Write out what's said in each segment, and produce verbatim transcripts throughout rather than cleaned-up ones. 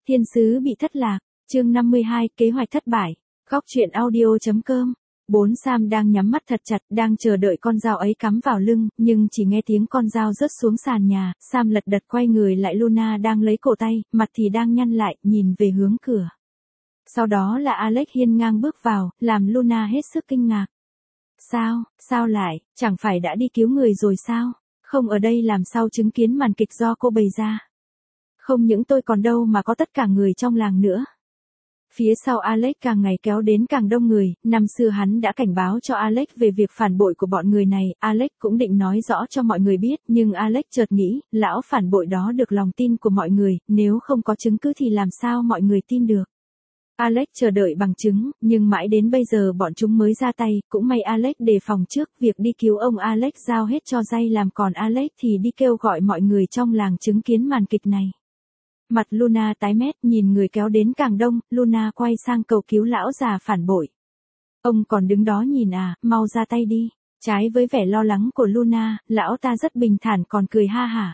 Thiên sứ bị thất lạc, chương năm mươi hai, kế hoạch thất bại. Góc truyện audio.com. Bốn Sam đang nhắm mắt thật chặt, đang chờ đợi con dao ấy cắm vào lưng, nhưng chỉ nghe tiếng con dao rớt xuống sàn nhà, Sam lật đật quay người lại Luna đang lấy cổ tay, mặt thì đang nhăn lại, nhìn về hướng cửa. Sau đó là Alex hiên ngang bước vào, làm Luna hết sức kinh ngạc. Sao, sao lại, chẳng phải đã đi cứu người rồi sao? Không ở đây làm sao chứng kiến màn kịch do cô bày ra. Không những tôi còn đâu mà có tất cả người trong làng nữa. Phía sau Alex càng ngày kéo đến càng đông người, năm xưa hắn đã cảnh báo cho Alex về việc phản bội của bọn người này, Alex cũng định nói rõ cho mọi người biết, nhưng Alex chợt nghĩ, lão phản bội đó được lòng tin của mọi người, nếu không có chứng cứ thì làm sao mọi người tin được. Alex chờ đợi bằng chứng, nhưng mãi đến bây giờ bọn chúng mới ra tay, cũng may Alex đề phòng trước, việc đi cứu ông Alex giao hết cho Jay làm, còn Alex thì đi kêu gọi mọi người trong làng chứng kiến màn kịch này. Mặt Luna tái mét, nhìn người kéo đến càng đông, Luna quay sang cầu cứu lão già phản bội. Ông còn đứng đó nhìn à, mau ra tay đi. Trái với vẻ lo lắng của Luna, lão ta rất bình thản còn cười ha hả.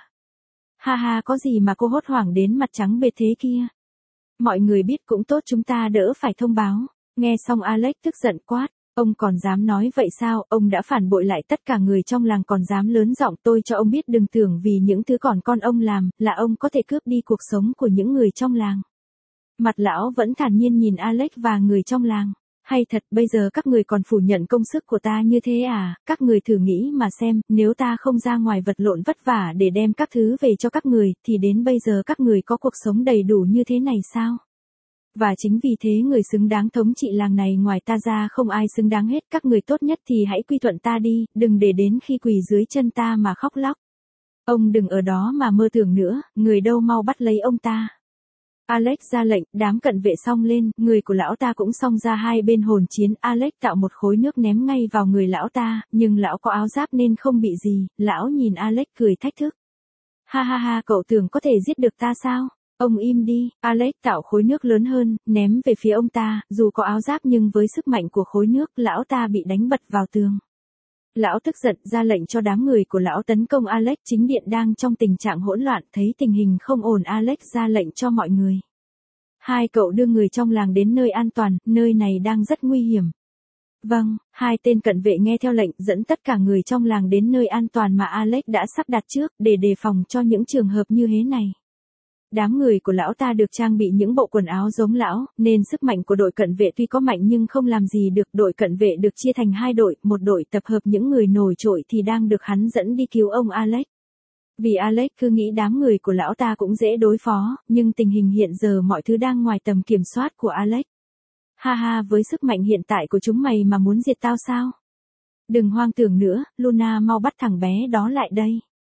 Ha ha, có gì mà cô hốt hoảng đến mặt trắng bệch thế kia. Mọi người biết cũng tốt, chúng ta đỡ phải thông báo. Nghe xong Alex tức giận quát. Ông còn dám nói vậy sao, ông đã phản bội lại tất cả người trong làng còn dám lớn giọng, tôi cho ông biết đừng tưởng vì những thứ còn con ông làm, là ông có thể cướp đi cuộc sống của những người trong làng. Mặt lão vẫn thản nhiên nhìn Alex và người trong làng. Hay thật, bây giờ các người còn phủ nhận công sức của ta như thế à, các người thử nghĩ mà xem, nếu ta không ra ngoài vật lộn vất vả để đem các thứ về cho các người, thì đến bây giờ các người có cuộc sống đầy đủ như thế này sao? Và chính vì thế người xứng đáng thống trị làng này ngoài ta ra không ai xứng đáng hết, các người tốt nhất thì hãy quy thuận ta đi, đừng để đến khi quỳ dưới chân ta mà khóc lóc. Ông đừng ở đó mà mơ tưởng nữa, người đâu mau bắt lấy ông ta. Alex ra lệnh, đám cận vệ xông lên, người của lão ta cũng xông ra hai bên hồn chiến, Alex tạo một khối nước ném ngay vào người lão ta, nhưng lão có áo giáp nên không bị gì, lão nhìn Alex cười thách thức. Ha ha ha, cậu tưởng có thể giết được ta sao? Ông im đi, Alex tạo khối nước lớn hơn, ném về phía ông ta, dù có áo giáp nhưng với sức mạnh của khối nước, lão ta bị đánh bật vào tường. Lão tức giận ra lệnh cho đám người của lão tấn công Alex, chính điện đang trong tình trạng hỗn loạn, thấy tình hình không ổn Alex ra lệnh cho mọi người. Hai cậu đưa người trong làng đến nơi an toàn, nơi này đang rất nguy hiểm. Vâng, hai tên cận vệ nghe theo lệnh dẫn tất cả người trong làng đến nơi an toàn mà Alex đã sắp đặt trước, để đề phòng cho những trường hợp như thế này. Đám người của lão ta được trang bị những bộ quần áo giống lão, nên sức mạnh của đội cận vệ tuy có mạnh nhưng không làm gì được. Đội cận vệ được chia thành hai đội, một đội tập hợp những người nổi trội thì đang được hắn dẫn đi cứu ông Alex. Vì Alex cứ nghĩ đám người của lão ta cũng dễ đối phó, nhưng tình hình hiện giờ mọi thứ đang ngoài tầm kiểm soát của Alex. Ha ha, với sức mạnh hiện tại của chúng mày mà muốn diệt tao sao? Đừng hoang tưởng nữa, Luna mau bắt thằng bé đó lại đây.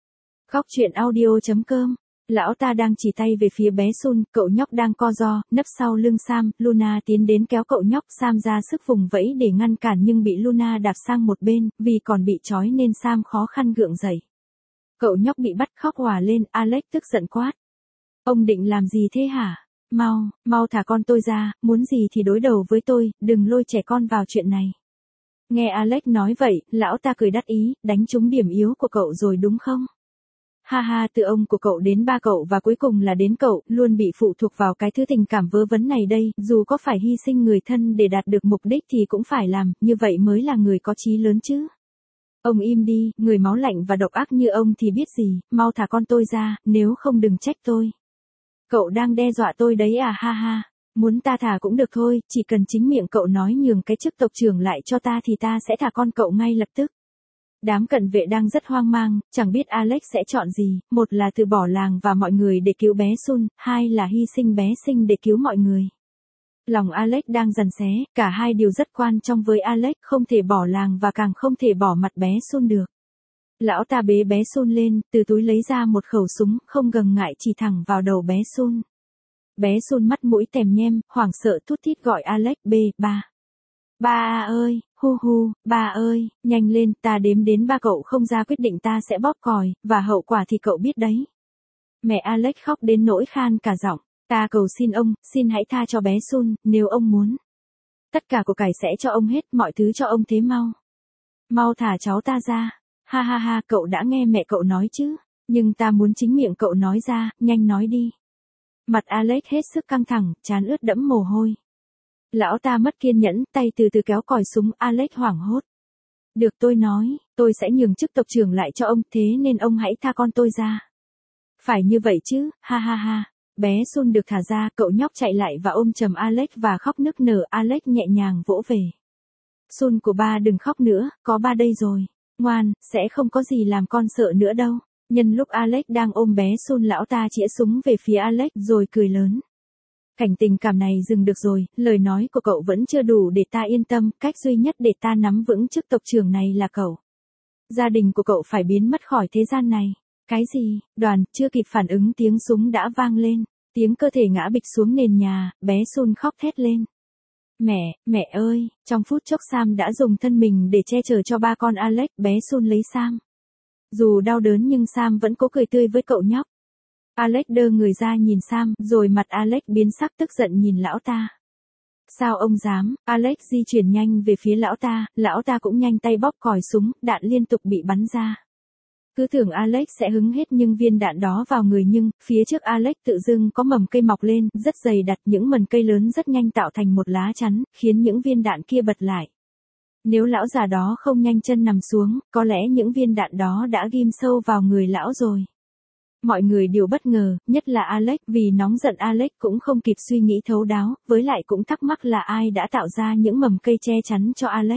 Góc truyện audio.com. Lão ta đang chỉ tay về phía bé Sun, cậu nhóc đang co ro, nấp sau lưng Sam, Luna tiến đến kéo cậu nhóc, Sam ra sức vùng vẫy để ngăn cản nhưng bị Luna đạp sang một bên, vì còn bị trói nên Sam khó khăn gượng dậy. Cậu nhóc bị bắt khóc òa lên, Alex tức giận quát. Ông định làm gì thế hả? Mau, mau thả con tôi ra, muốn gì thì đối đầu với tôi, đừng lôi trẻ con vào chuyện này. Nghe Alex nói vậy, lão ta cười đắc ý, đánh trúng điểm yếu của cậu rồi đúng không? Ha ha, từ ông của cậu đến ba cậu và cuối cùng là đến cậu, luôn bị phụ thuộc vào cái thứ tình cảm vớ vẩn này đây, dù có phải hy sinh người thân để đạt được mục đích thì cũng phải làm, như vậy mới là người có chí lớn chứ. Ông im đi, người máu lạnh và độc ác như ông thì biết gì, mau thả con tôi ra, nếu không đừng trách tôi. Cậu đang đe dọa tôi đấy à, ha ha, muốn ta thả cũng được thôi, chỉ cần chính miệng cậu nói nhường cái chức tộc trưởng lại cho ta thì ta sẽ thả con cậu ngay lập tức. Đám cận vệ đang rất hoang mang, chẳng biết Alex sẽ chọn gì, một là từ bỏ làng và mọi người để cứu bé Sun, hai là hy sinh bé Sinh để cứu mọi người. Lòng Alex đang dần xé, cả hai điều rất quan trọng với Alex, không thể bỏ làng và càng không thể bỏ mặt bé Sun được. Lão ta bế bé Sun lên, từ túi lấy ra một khẩu súng, không ngần ngại chỉ thẳng vào đầu bé Sun. Bé Sun mắt mũi tèm nhem, hoảng sợ thút thít gọi Alex, B, ba. Ba ơi, hu hu, ba ơi, nhanh lên, ta đếm đến ba cậu không ra quyết định ta sẽ bóp còi, và hậu quả thì cậu biết đấy. Mẹ Alex khóc đến nỗi khan cả giọng, ta cầu xin ông, xin hãy tha cho bé Sun, nếu ông muốn. Tất cả của cải sẽ cho ông hết, mọi thứ cho ông thế mau. Mau thả cháu ta ra, ha ha ha, cậu đã nghe mẹ cậu nói chứ, nhưng ta muốn chính miệng cậu nói ra, nhanh nói đi. Mặt Alex hết sức căng thẳng, trán ướt đẫm mồ hôi. Lão ta mất kiên nhẫn, tay từ từ kéo còi súng, Alex hoảng hốt. Được tôi nói, tôi sẽ nhường chức tộc trưởng lại cho ông, thế nên ông hãy tha con tôi ra. Phải như vậy chứ, ha ha ha. Bé Sun được thả ra, cậu nhóc chạy lại và ôm chầm Alex và khóc nức nở, Alex nhẹ nhàng vỗ về. Sun của ba đừng khóc nữa, có ba đây rồi. Ngoan, sẽ không có gì làm con sợ nữa đâu. Nhân lúc Alex đang ôm bé Sun, lão ta chĩa súng về phía Alex rồi cười lớn. Cảnh tình cảm này dừng được rồi, lời nói của cậu vẫn chưa đủ để ta yên tâm, cách duy nhất để ta nắm vững chức tộc trưởng này là cậu. Gia đình của cậu phải biến mất khỏi thế gian này. Cái gì? Đoàn, chưa kịp phản ứng tiếng súng đã vang lên, tiếng cơ thể ngã bịch xuống nền nhà, bé Sun khóc thét lên. Mẹ, mẹ ơi, trong phút chốc Sam đã dùng thân mình để che chở cho ba con Alex, bé Sun lấy Sam. Dù đau đớn nhưng Sam vẫn cố cười tươi với cậu nhóc. Alex đơ người ra nhìn Sam, rồi mặt Alex biến sắc tức giận nhìn lão ta. Sao ông dám? Alex di chuyển nhanh về phía lão ta, lão ta cũng nhanh tay bóp còi súng, đạn liên tục bị bắn ra. Cứ tưởng Alex sẽ hứng hết nhưng viên đạn đó vào người nhưng, phía trước Alex tự dưng có mầm cây mọc lên, rất dày đặc, những mầm cây lớn rất nhanh tạo thành một lá chắn, khiến những viên đạn kia bật lại. Nếu lão già đó không nhanh chân nằm xuống, có lẽ những viên đạn đó đã ghim sâu vào người lão rồi. Mọi người đều bất ngờ, nhất là Alex, vì nóng giận Alex cũng không kịp suy nghĩ thấu đáo, với lại cũng thắc mắc là ai đã tạo ra những mầm cây che chắn cho Alex.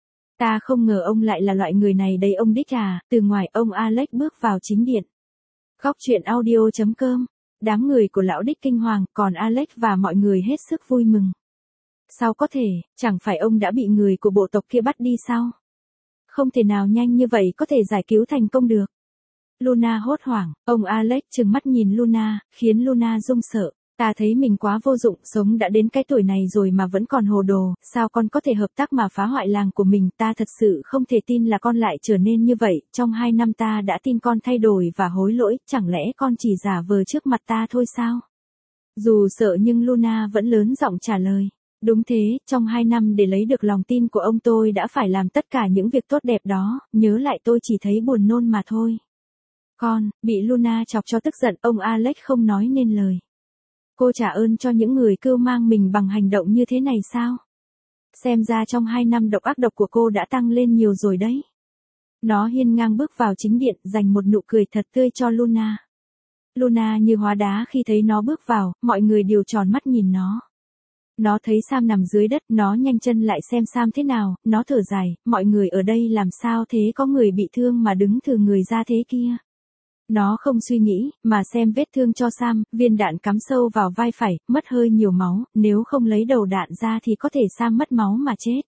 Ta không ngờ ông lại là loại người này đấy ông Đích à, từ ngoài ông Alex bước vào chính điện. Góc truyện audio chấm com, đám người của lão Đích kinh hoàng, còn Alex và mọi người hết sức vui mừng. Sao có thể, chẳng phải ông đã bị người của bộ tộc kia bắt đi sao? Không thể nào nhanh như vậy có thể giải cứu thành công được. Luna hốt hoảng, ông Alex trừng mắt nhìn Luna, khiến Luna run sợ. Ta thấy mình quá vô dụng, sống đã đến cái tuổi này rồi mà vẫn còn hồ đồ, sao con có thể hợp tác mà phá hoại làng của mình, ta thật sự không thể tin là con lại trở nên như vậy, trong hai năm ta đã tin con thay đổi và hối lỗi, chẳng lẽ con chỉ giả vờ trước mặt ta thôi sao? Dù sợ nhưng Luna vẫn lớn giọng trả lời. Đúng thế, trong hai năm để lấy được lòng tin của ông tôi đã phải làm tất cả những việc tốt đẹp đó, nhớ lại tôi chỉ thấy buồn nôn mà thôi. Con, bị Luna chọc cho tức giận, ông Alex không nói nên lời. Cô trả ơn cho những người cưu mang mình bằng hành động như thế này sao? Xem ra trong hai năm độc ác độc của cô đã tăng lên nhiều rồi đấy. Nó hiên ngang bước vào chính điện, dành một nụ cười thật tươi cho Luna. Luna như hóa đá khi thấy nó bước vào, mọi người đều tròn mắt nhìn nó. Nó thấy Sam nằm dưới đất, nó nhanh chân lại xem Sam thế nào, nó thở dài, mọi người ở đây làm sao thế, có người bị thương mà đứng thừ người ra thế kia. Nó không suy nghĩ, mà xem vết thương cho Sam, viên đạn cắm sâu vào vai phải, mất hơi nhiều máu, nếu không lấy đầu đạn ra thì có thể Sam mất máu mà chết.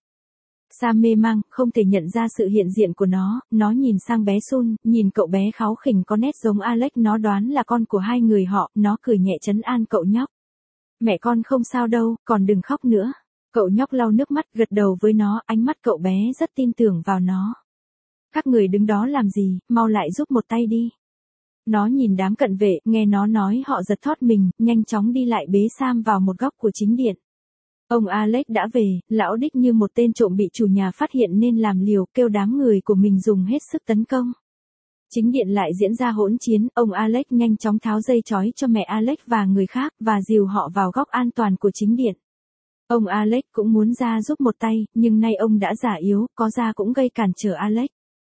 Sam mê mang, không thể nhận ra sự hiện diện của nó, nó nhìn sang bé Sun, nhìn cậu bé kháu khỉnh có nét giống Alex, nó đoán là con của hai người họ, nó cười nhẹ trấn an cậu nhóc. Mẹ con không sao đâu, còn đừng khóc nữa. Cậu nhóc lau nước mắt gật đầu với nó, ánh mắt cậu bé rất tin tưởng vào nó. Các người đứng đó làm gì, mau lại giúp một tay đi. Nó nhìn đám cận vệ, nghe nó nói họ giật thót mình, nhanh chóng đi lại bế Sam vào một góc của chính điện. Ông Alex đã về, lão Đích như một tên trộm bị chủ nhà phát hiện nên làm liều, kêu đám người của mình dùng hết sức tấn công. Chính điện lại diễn ra hỗn chiến, ông Alex nhanh chóng tháo dây trói cho mẹ Alex và người khác, và dìu họ vào góc an toàn của chính điện. Ông Alex cũng muốn ra giúp một tay, nhưng nay ông đã già yếu, có ra cũng gây cản trở Alex.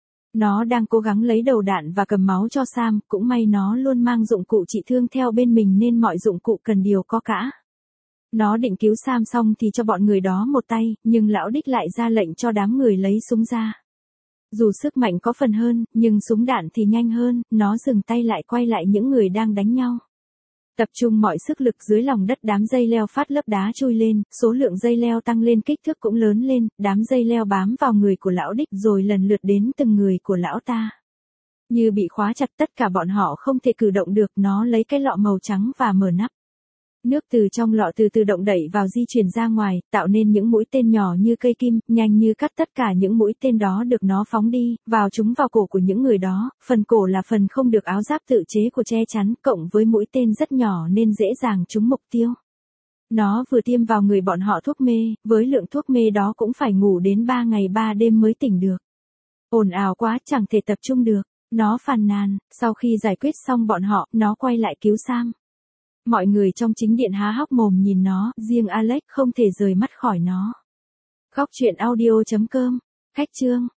Nó đang cố gắng lấy đầu đạn và cầm máu cho Sam, cũng may nó luôn mang dụng cụ trị thương theo bên mình nên mọi dụng cụ cần đều có cả. Nó định cứu Sam xong thì cho bọn người đó một tay, nhưng lão Đích lại ra lệnh cho đám người lấy súng ra. Dù sức mạnh có phần hơn, nhưng súng đạn thì nhanh hơn, nó dừng tay lại quay lại những người đang đánh nhau. Tập trung mọi sức lực dưới lòng đất, đám dây leo phát lớp đá chui lên, số lượng dây leo tăng lên, kích thước cũng lớn lên, đám dây leo bám vào người của lão Đích rồi lần lượt đến từng người của lão ta. Như bị khóa chặt, tất cả bọn họ không thể cử động được, nó lấy cái lọ màu trắng và mở nắp. Nước từ trong lọ từ từ động đẩy vào di chuyển ra ngoài, tạo nên những mũi tên nhỏ như cây kim, nhanh như cắt, tất cả những mũi tên đó được nó phóng đi, vào chúng vào cổ của những người đó, phần cổ là phần không được áo giáp tự chế của che chắn, cộng với mũi tên rất nhỏ nên dễ dàng trúng mục tiêu. Nó vừa tiêm vào người bọn họ thuốc mê, với lượng thuốc mê đó cũng phải ngủ đến ba ngày ba đêm mới tỉnh được. Ồn ào quá, chẳng thể tập trung được, nó phàn nàn, sau khi giải quyết xong bọn họ, nó quay lại cứu Sam. Mọi người trong chính điện há hốc mồm nhìn nó, riêng Alex không thể rời mắt khỏi nó. Góc chuyện audio chấm com. Khách chương.